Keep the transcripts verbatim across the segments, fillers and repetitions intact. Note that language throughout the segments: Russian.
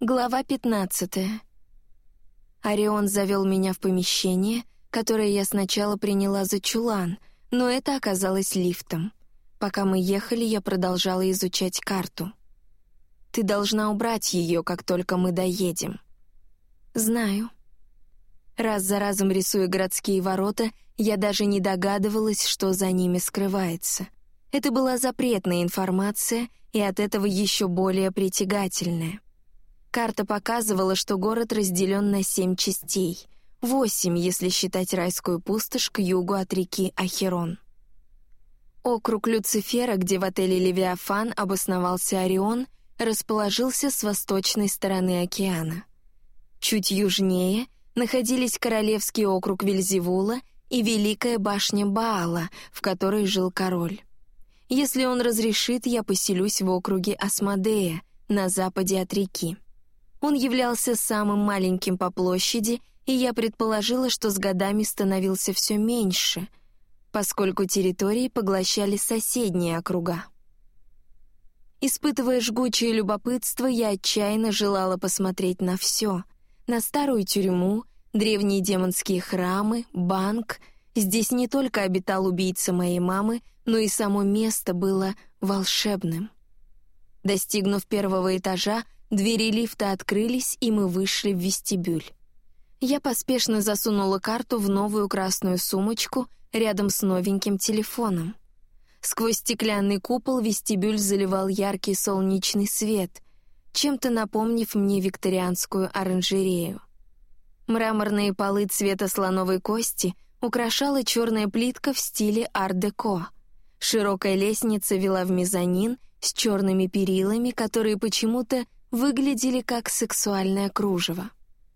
Глава пятнадцатая. Орион завел меня в помещение, которое я сначала приняла за чулан, но это оказалось лифтом. Пока мы ехали, я продолжала изучать карту. «Ты должна убрать ее, как только мы доедем». «Знаю». Раз за разом рисуя городские ворота, я даже не догадывалась, что за ними скрывается. Это была запретная информация, и от этого еще более притягательная. Карта показывала, что город разделен на семь частей. Восемь, если считать райскую пустошь к югу от реки Ахерон. Округ Люцифера, где в отеле «Левиафан» обосновался Орион, расположился с восточной стороны океана. Чуть южнее находились Королевский округ Вельзевула и Великая башня Баала, в которой жил король. Если он разрешит, я поселюсь в округе Асмодея, на западе от реки. Он являлся самым маленьким по площади, и я предположила, что с годами становился все меньше, поскольку территории поглощали соседние округа. Испытывая жгучее любопытство, я отчаянно желала посмотреть на все. На старую тюрьму, древние демонские храмы, банк. Здесь не только обитал убийца моей мамы, но и само место было волшебным. Достигнув первого этажа, двери лифта открылись, и мы вышли в вестибюль. Я поспешно засунула карту в новую красную сумочку рядом с новеньким телефоном. Сквозь стеклянный купол вестибюль заливал яркий солнечный свет, чем-то напомнив мне викторианскую оранжерею. Мраморные полы цвета слоновой кости украшала черная плитка в стиле ар-деко. Широкая лестница вела в мезонин с черными перилами, которые почему-то выглядели как сексуальное кружево.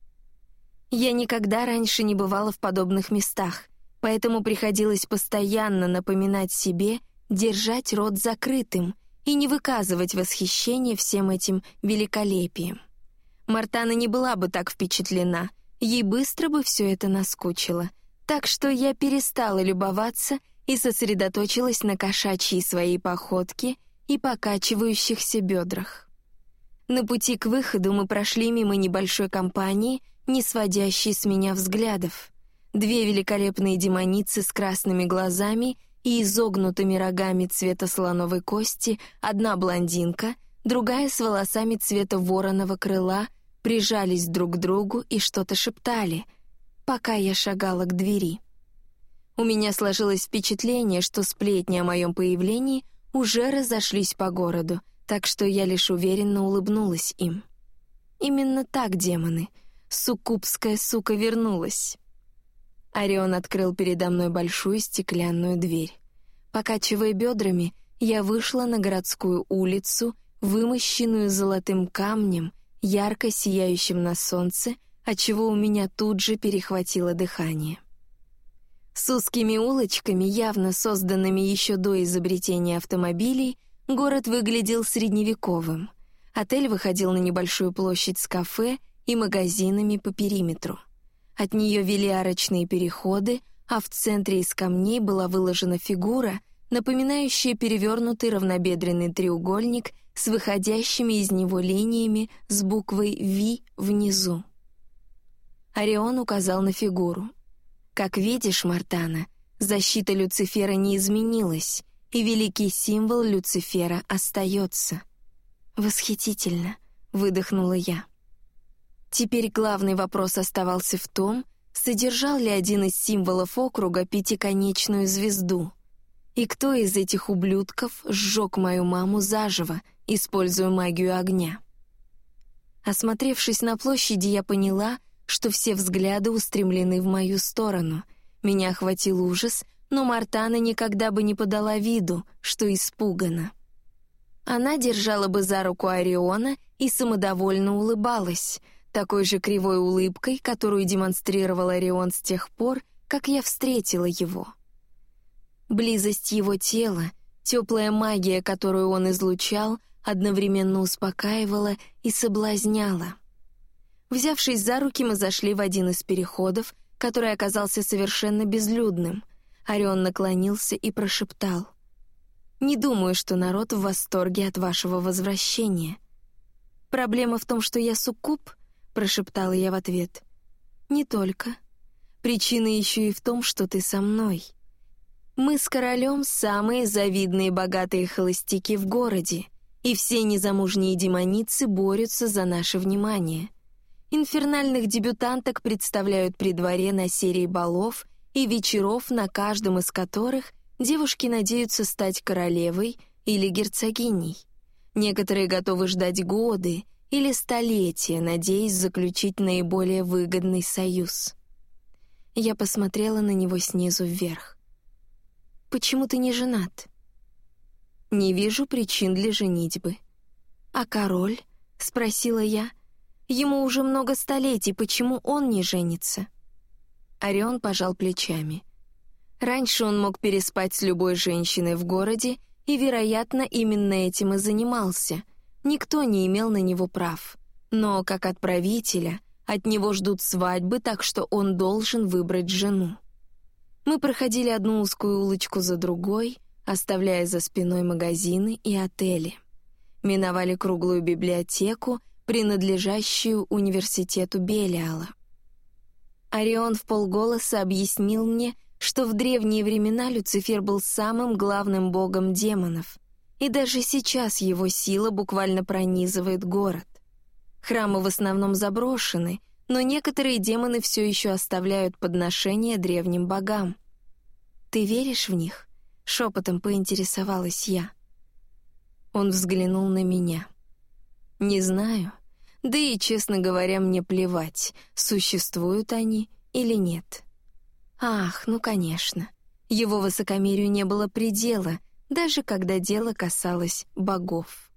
Я никогда раньше не бывала в подобных местах, поэтому приходилось постоянно напоминать себе держать рот закрытым и не выказывать восхищения всем этим великолепием. Мартана не была бы так впечатлена, ей быстро бы все это наскучило, так что я перестала любоваться и сосредоточилась на кошачьей своей походке и покачивающихся бедрах. На пути к выходу мы прошли мимо небольшой компании, не сводящей с меня взглядов. Две великолепные демоницы с красными глазами и изогнутыми рогами цвета слоновой кости, одна блондинка, другая с волосами цвета вороного крыла, прижались друг к другу и что-то шептали, пока я шагала к двери. У меня сложилось впечатление, что сплетни о моем появлении уже разошлись по городу, так что я лишь уверенно улыбнулась им. Именно так, демоны. Суккубская сука вернулась. Орион открыл передо мной большую стеклянную дверь. Покачивая бедрами, я вышла на городскую улицу, вымощенную золотым камнем, ярко сияющим на солнце, отчего у меня тут же перехватило дыхание. С узкими улочками, явно созданными еще до изобретения автомобилей, город выглядел средневековым. Отель выходил на небольшую площадь с кафе и магазинами по периметру. От нее вели арочные переходы, а в центре из камней была выложена фигура, напоминающая перевернутый равнобедренный треугольник с выходящими из него линиями с буквой «Ви» внизу. Орион указал на фигуру. «Как видишь, Мартана, защита Люцифера не изменилась, и великий символ Люцифера остается». «Восхитительно», — выдохнула я. Теперь главный вопрос оставался в том, содержал ли один из символов округа пятиконечную звезду, и кто из этих ублюдков сжег мою маму заживо, используя магию огня. Осмотревшись на площади, я поняла, что все взгляды устремлены в мою сторону. Меня охватил ужас, но Мартана никогда бы не подала виду, что испугана. Она держала бы за руку Ориона и самодовольно улыбалась, такой же кривой улыбкой, которую демонстрировал Орион с тех пор, как я встретила его. Близость его тела, теплая магия, которую он излучал, одновременно успокаивала и соблазняла. Взявшись за руки, мы зашли в один из переходов, который оказался совершенно безлюдным. Орион наклонился и прошептал: «Не думаю, что народ в восторге от вашего возвращения». «Проблема в том, что я суккуб?» — прошептала я в ответ. «Не только. Причина еще и в том, что ты со мной. Мы с королем самые завидные богатые холостяки в городе, и все незамужние демоницы борются за наше внимание. Инфернальных дебютанток представляют при дворе на серии балов и вечеров, на каждом из которых девушки надеются стать королевой или герцогиней. Некоторые готовы ждать годы или столетия, надеясь заключить наиболее выгодный союз». Я посмотрела на него снизу вверх. «Почему ты не женат?» «Не вижу причин для женитьбы». «А король?» — спросила я. «Ему уже много столетий, почему он не женится?» Орион пожал плечами. Раньше он мог переспать с любой женщиной в городе, и, вероятно, именно этим и занимался. Никто не имел на него прав. Но, как от правителя, от него ждут свадьбы, так что он должен выбрать жену. Мы проходили одну узкую улочку за другой, оставляя за спиной магазины и отели. Миновали круглую библиотеку, принадлежащую университету Белиала. Орион вполголоса объяснил мне, что в древние времена Люцифер был самым главным богом демонов, и даже сейчас его сила буквально пронизывает город. Храмы в основном заброшены, но некоторые демоны все еще оставляют подношения древним богам. «Ты веришь в них?» — шепотом поинтересовалась я. Он взглянул на меня. «Не знаю. Да и, честно говоря, мне плевать, существуют они или нет». Ах, ну конечно. Его высокомерию не было предела, даже когда дело касалось богов.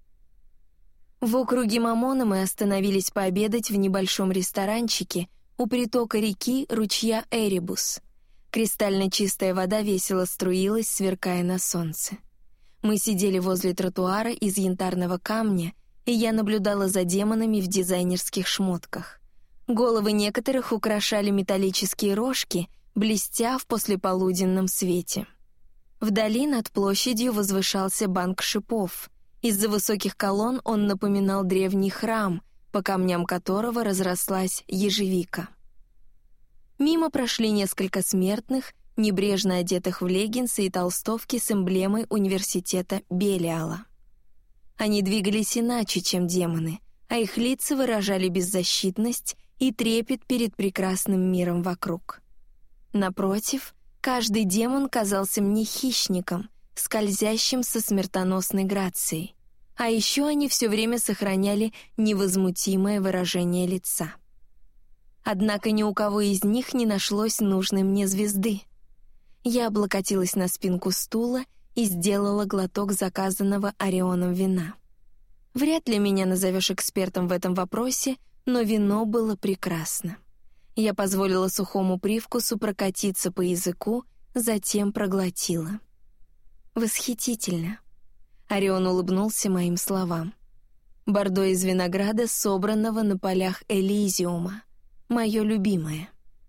В округе Мамона мы остановились пообедать в небольшом ресторанчике у притока реки ручья Эребус. Кристально чистая вода весело струилась, сверкая на солнце. Мы сидели возле тротуара из янтарного камня, и я наблюдала за демонами в дизайнерских шмотках. Головы некоторых украшали металлические рожки, блестя в послеполуденном свете. Вдали над площадью возвышался банк шипов. Из-за высоких колонн он напоминал древний храм, по камням которого разрослась ежевика. Мимо прошли несколько смертных, небрежно одетых в леггинсы и толстовки с эмблемой университета Белиала. Они двигались иначе, чем демоны, а их лица выражали беззащитность и трепет перед прекрасным миром вокруг. Напротив, каждый демон казался мне хищником, скользящим со смертоносной грацией, а еще они все время сохраняли невозмутимое выражение лица. Однако ни у кого из них не нашлось нужной мне звезды. Я облокотилась на спинку стула и сделала глоток заказанного Орионом вина. Вряд ли меня назовешь экспертом в этом вопросе, но вино было прекрасно. Я позволила сухому привкусу прокатиться по языку, затем проглотила. «Восхитительно!» Орион улыбнулся моим словам. «Бордо из винограда, собранного на полях Элизиума. Мое любимое».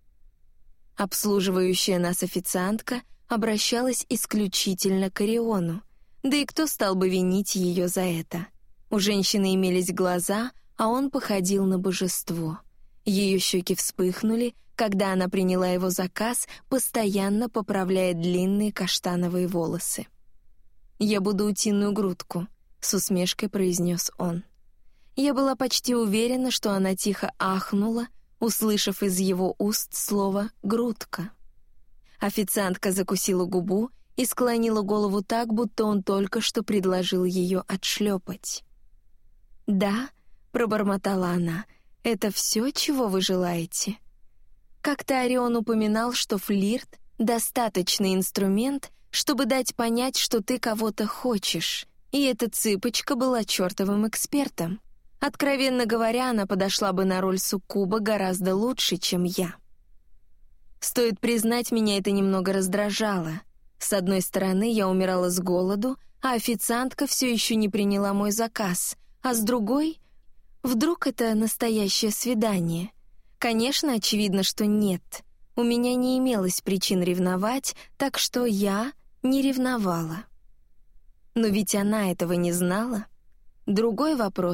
Обслуживающая нас официантка обращалась исключительно к Ориону, да и кто стал бы винить ее за это? У женщины имелись глаза, а он походил на божество. Ее щеки вспыхнули, когда она приняла его заказ, постоянно поправляя длинные каштановые волосы. «Я буду утиную грудку», — с усмешкой произнес он. Я была почти уверена, что она тихо ахнула, услышав из его уст слово «грудка». Официантка закусила губу и склонила голову так, будто он только что предложил ее отшлепать. «Да», — пробормотала она, — «это все, чего вы желаете?» Как-то Орион упоминал, что флирт — достаточный инструмент, чтобы дать понять, что ты кого-то хочешь, и эта цыпочка была чертовым экспертом. Откровенно говоря, она подошла бы на роль суккуба гораздо лучше, чем я. Стоит признать, меня это немного раздражало. С одной стороны, я умирала с голоду, а официантка все еще не приняла мой заказ, а с другой... Вдруг это настоящее свидание? Конечно, очевидно, что нет. У меня не имелось причин ревновать, так что я не ревновала. Но ведь она этого не знала. Другой вопрос —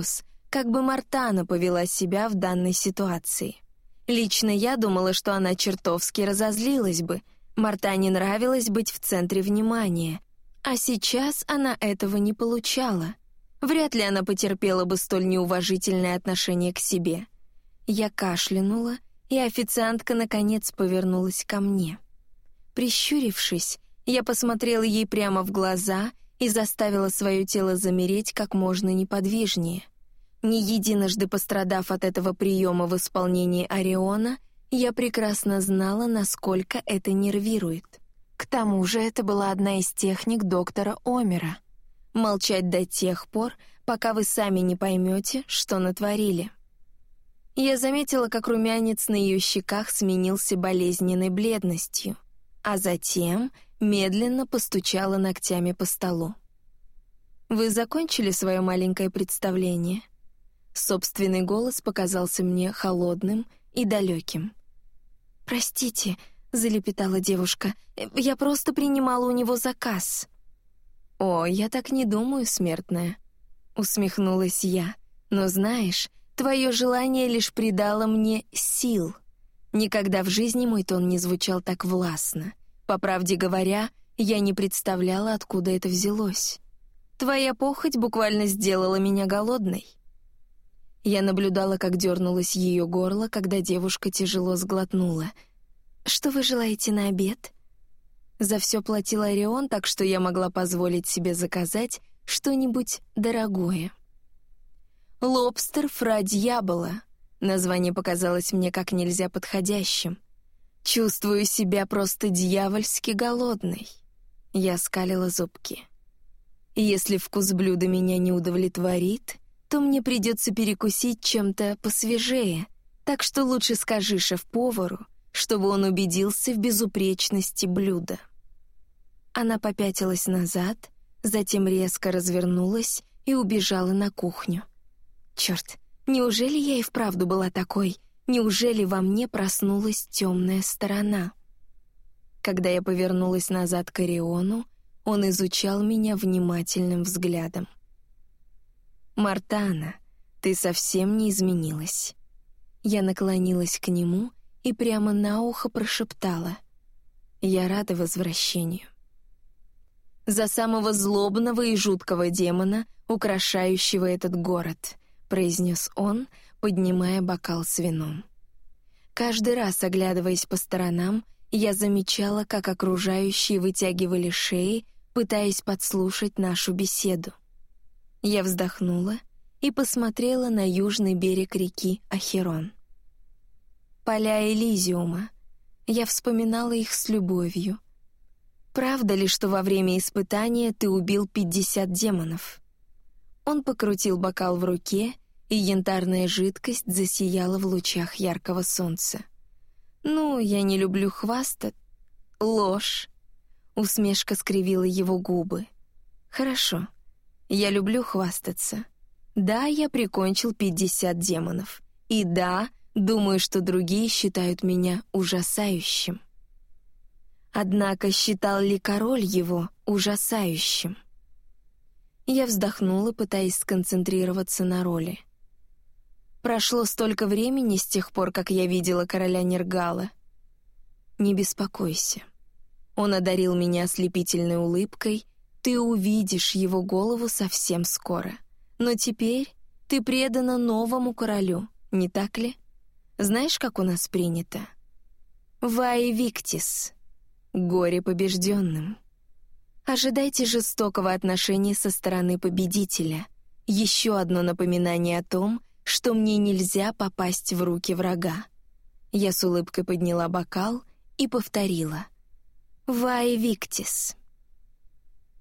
Как бы Мартана повела себя в данной ситуации? Лично я думала, что она чертовски разозлилась бы. Мартане нравилось быть в центре внимания. А сейчас она этого не получала. Вряд ли она потерпела бы столь неуважительное отношение к себе. Я кашлянула, и официантка наконец повернулась ко мне. Прищурившись, я посмотрела ей прямо в глаза и заставила свое тело замереть как можно неподвижнее. Не единожды пострадав от этого приема в исполнении Ориона, я прекрасно знала, насколько это нервирует. К тому же это была одна из техник доктора Омера — молчать до тех пор, пока вы сами не поймете, что натворили. Я заметила, как румянец на ее щеках сменился болезненной бледностью, а затем медленно постучала ногтями по столу. «Вы закончили свое маленькое представление?» Собственный голос показался мне холодным и далеким. «Простите», — залепетала девушка, — «я просто принимала у него заказ». «О, я так не думаю, смертная», — усмехнулась я. «Но знаешь, твое желание лишь придало мне сил. Никогда в жизни мой тон не звучал так властно. По правде говоря, я не представляла, откуда это взялось. Твоя похоть буквально сделала меня голодной». Я наблюдала, как дернулось ее горло, когда девушка тяжело сглотнула. «Что вы желаете на обед?» За все платил Орион, так что я могла позволить себе заказать что-нибудь дорогое. «Лобстер фра дьявола». Название показалось мне как нельзя подходящим. «Чувствую себя просто дьявольски голодной». Я скалила зубки. «Если вкус блюда меня не удовлетворит, то мне придется перекусить чем-то посвежее, так что лучше скажи шеф-повару, чтобы он убедился в безупречности блюда». Она попятилась назад, затем резко развернулась и убежала на кухню. Черт, неужели я и вправду была такой? Неужели во мне проснулась темная сторона? Когда я повернулась назад к Ориону, он изучал меня внимательным взглядом. «Мартана, ты совсем не изменилась». Я наклонилась к нему и прямо на ухо прошептала: «Я рада возвращению». «За самого злобного и жуткого демона, украшающего этот город», — произнес он, поднимая бокал с вином. Каждый раз, оглядываясь по сторонам, я замечала, как окружающие вытягивали шеи, пытаясь подслушать нашу беседу. Я вздохнула и посмотрела на южный берег реки Ахерон. Поля Элизиума. Я вспоминала их с любовью. «Правда ли, что во время испытания ты убил пятьдесят демонов?» Он покрутил бокал в руке, и янтарная жидкость засияла в лучах яркого солнца. «Ну, я не люблю хвастать». «Ложь!» Усмешка скривила его губы. «Хорошо. Я люблю хвастаться. Да, я прикончил пятьдесят демонов. И да, думаю, что другие считают меня ужасающим». Однако считал ли король его ужасающим? Я вздохнула, пытаясь сконцентрироваться на роли. Прошло столько времени с тех пор, как я видела короля Нергала. Не беспокойся. Он одарил меня ослепительной улыбкой. Ты увидишь его голову совсем скоро. Но теперь ты предана новому королю, не так ли? Знаешь, как у нас принято? Ваe Victis. Горе побежденным. Ожидайте жестокого отношения со стороны победителя. Еще одно напоминание о том, что мне нельзя попасть в руки врага. Я с улыбкой подняла бокал и повторила: «Ваe Victis».